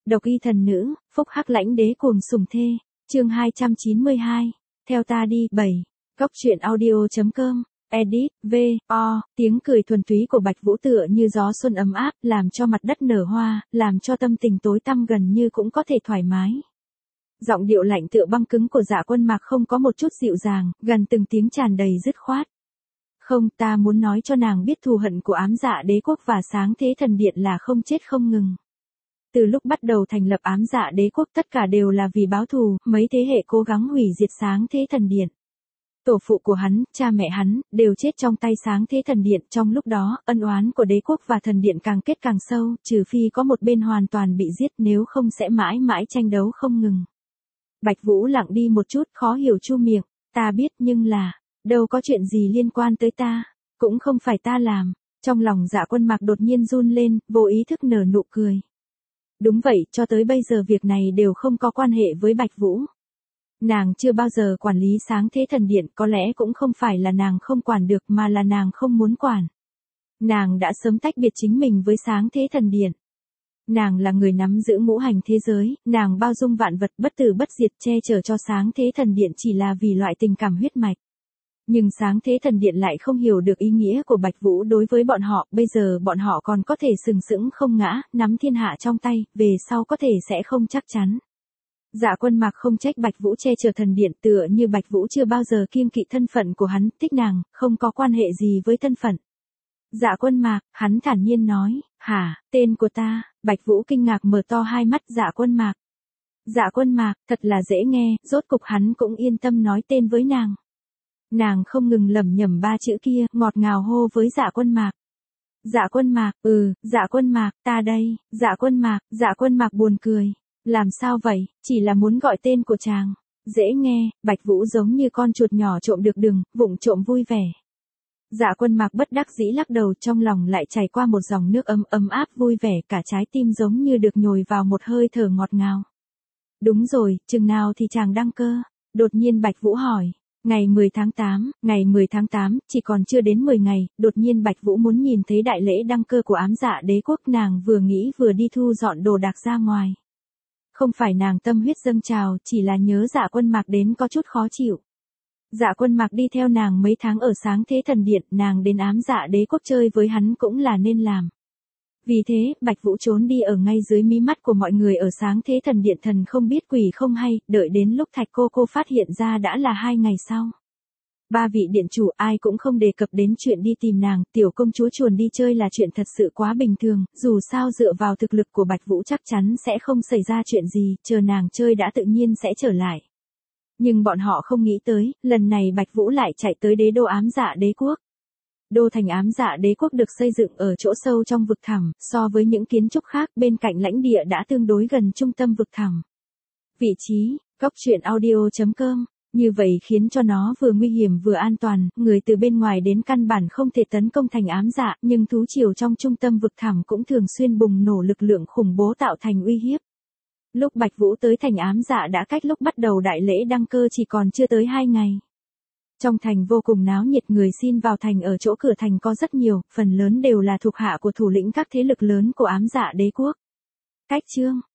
Độc y thần nữ, phúc hắc lãnh đế cuồng sủng thê. Chương 292. Theo ta đi. 7. Góc truyện audio.com. Edit. V.O. Tiếng cười thuần túy của Bạch Vũ tựa như gió xuân ấm áp, làm cho mặt đất nở hoa, làm cho tâm tình tối tăm gần như cũng có thể thoải mái. Giọng điệu lạnh tựa băng cứng của Dạ Quân Mạc không có một chút dịu dàng, gần từng tiếng tràn đầy dứt khoát. Không, ta muốn nói cho nàng biết thù hận của ám dạ đế quốc và sáng thế thần điện là không chết không ngừng. Từ lúc bắt đầu thành lập ám dạ đế quốc tất cả đều là vì báo thù, mấy thế hệ cố gắng hủy diệt sáng thế thần điện. Tổ phụ của hắn, cha mẹ hắn, đều chết trong tay sáng thế thần điện, trong lúc đó, ân oán của đế quốc và thần điện càng kết càng sâu, trừ phi có một bên hoàn toàn bị giết, nếu không sẽ mãi mãi tranh đấu không ngừng. Bạch Vũ lặng đi một chút, khó hiểu chu miệng, ta biết nhưng là, đâu có chuyện gì liên quan tới ta, cũng không phải ta làm. Trong lòng Dạ Quân Mạc đột nhiên run lên, vô ý thức nở nụ cười. Đúng vậy, cho tới bây giờ việc này đều không có quan hệ với Bạch Vũ. Nàng chưa bao giờ quản lý sáng thế thần điện, có lẽ cũng không phải là nàng không quản được mà là nàng không muốn quản. Nàng đã sớm tách biệt chính mình với sáng thế thần điện. Nàng là người nắm giữ ngũ hành thế giới, nàng bao dung vạn vật bất tử bất diệt, che chở cho sáng thế thần điện chỉ là vì loại tình cảm huyết mạch. Nhưng sáng thế thần điện lại không hiểu được ý nghĩa của Bạch Vũ đối với bọn họ, bây giờ bọn họ còn có thể sừng sững không ngã, nắm thiên hạ trong tay, về sau có thể sẽ không chắc chắn. Dạ Quân Mạc không trách Bạch Vũ che chở thần điện, tựa như Bạch Vũ chưa bao giờ kiêng kỵ thân phận của hắn, thích nàng, không có quan hệ gì với thân phận. Dạ Quân Mạc, hắn thản nhiên nói, hả, tên của ta. Bạch Vũ kinh ngạc mở to hai mắt. Dạ Quân Mạc. Dạ Quân Mạc, thật là dễ nghe, rốt cục hắn cũng yên tâm nói tên với nàng. Nàng không ngừng lẩm nhẩm ba chữ kia, ngọt ngào hô với Dạ Quân Mạc. Dạ Quân Mạc, Dạ Quân Mạc, ta đây. Dạ Quân Mạc buồn cười. Làm sao vậy, chỉ là muốn gọi tên của chàng. Dễ nghe. Bạch Vũ giống như con chuột nhỏ trộm được đường, vụng trộm vui vẻ. Dạ Quân Mạc bất đắc dĩ lắc đầu, trong lòng lại chảy qua một dòng nước ấm áp vui vẻ, cả trái tim giống như được nhồi vào một hơi thở ngọt ngào. Đúng rồi, chừng nào thì chàng đăng cơ? Đột nhiên Bạch Vũ hỏi. Ngày 10 tháng 8, chỉ còn chưa đến 10 ngày, đột nhiên Bạch Vũ muốn nhìn thấy đại lễ đăng cơ của ám dạ đế quốc, nàng vừa nghĩ vừa đi thu dọn đồ đạc ra ngoài. Không phải nàng tâm huyết dâng trào, chỉ là nhớ Dạ Quân Mạc đến có chút khó chịu. Dạ Quân Mạc đi theo nàng mấy tháng ở sáng thế thần điện, nàng đến ám dạ đế quốc chơi với hắn cũng là nên làm. Vì thế, Bạch Vũ trốn đi ở ngay dưới mí mắt của mọi người ở sáng thế thần điện, thần không biết quỷ không hay, đợi đến lúc Thạch cô phát hiện ra đã là 2 ngày sau. 3 vị điện chủ ai cũng không đề cập đến chuyện đi tìm nàng, tiểu công chúa chuồn đi chơi là chuyện thật sự quá bình thường, dù sao dựa vào thực lực của Bạch Vũ chắc chắn sẽ không xảy ra chuyện gì, chờ nàng chơi đã tự nhiên sẽ trở lại. Nhưng bọn họ không nghĩ tới, lần này Bạch Vũ lại chạy tới đế đô ám dạ đế quốc. Đô thành ám dạ đế quốc được xây dựng ở chỗ sâu trong vực thẳm, so với những kiến trúc khác bên cạnh lãnh địa đã tương đối gần trung tâm vực thẳm. Vị trí, góc truyện audio.com, như vậy khiến cho nó vừa nguy hiểm vừa an toàn, người từ bên ngoài đến căn bản không thể tấn công thành ám dạ, nhưng thú triều trong trung tâm vực thẳm cũng thường xuyên bùng nổ lực lượng khủng bố tạo thành uy hiếp. Lúc Bạch Vũ tới thành ám dạ đã cách lúc bắt đầu đại lễ đăng cơ chỉ còn chưa tới 2 ngày. Trong thành vô cùng náo nhiệt, người xin vào thành ở chỗ cửa thành có rất nhiều, phần lớn đều là thuộc hạ của thủ lĩnh các thế lực lớn của ám dạ đế quốc. Cách chương,